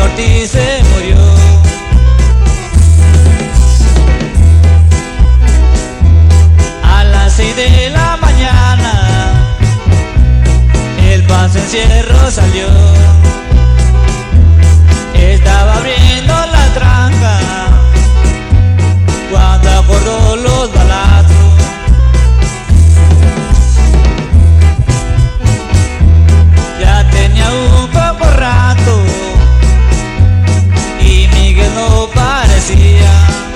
Ortiz se murió. A las 6 de la mañana el paso encierro salió. Estaba abriendo la tranca cuando acordó los balazos. Ya tenía un poco rato y Miguel no parecía.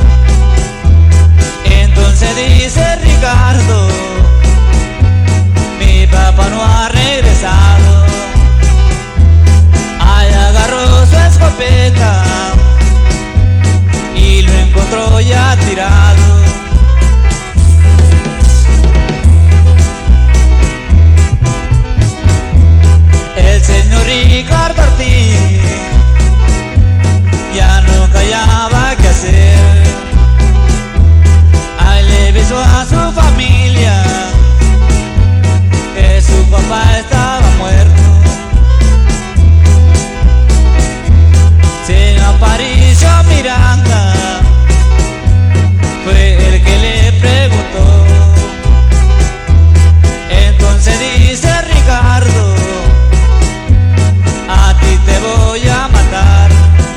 Entonces dice Ricardo: mi papá no ha regresado. Ahí agarró su escopeta y lo encontró ya tirado. El señor Ricardo Ortiz ya no callaba qué hacer. Ahí le avisó a su familia que su papá estaba muerto. Señor Aparicio Miranda fue el que le preguntó. Entonces dice Ricardo: a ti te voy a matar.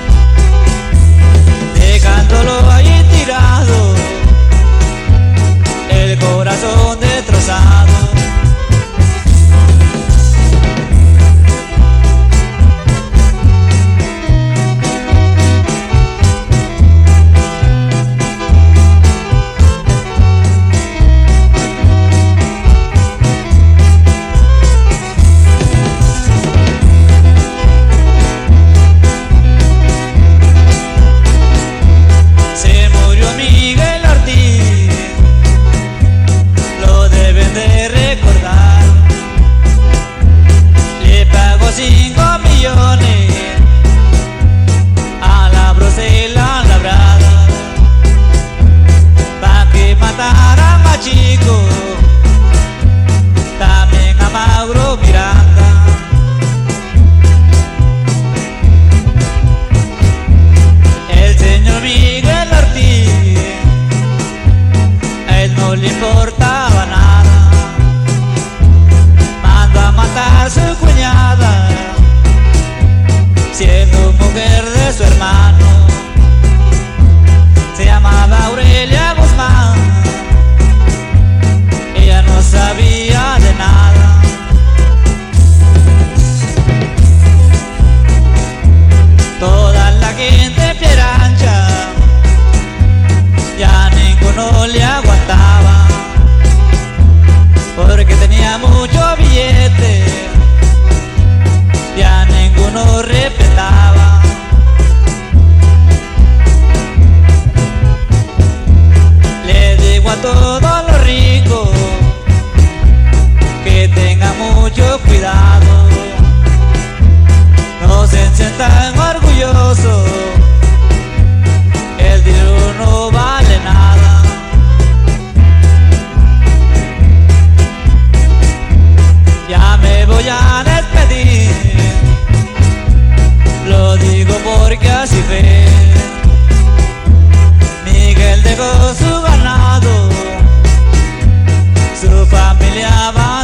Dejándolo ahí tirado, el corazón destrozado. No le importaba nada, mandó a matar a su cuñada, siendo mujer de su hermano. Se llamaba Aurelia Guzmán, ella no sabía de nada. Toda la gente de Piedra Ancha ya ninguno le aguantaba, porque tenía mucho billete, ya ninguno respetaba. Le digo a todos los ricos que tengan mucho cuidado, no se sientan orgullosos, el dinero no vale nada. Ya me voy a despedir, lo digo porque así fue. Miguel dejó su ganado, su familia va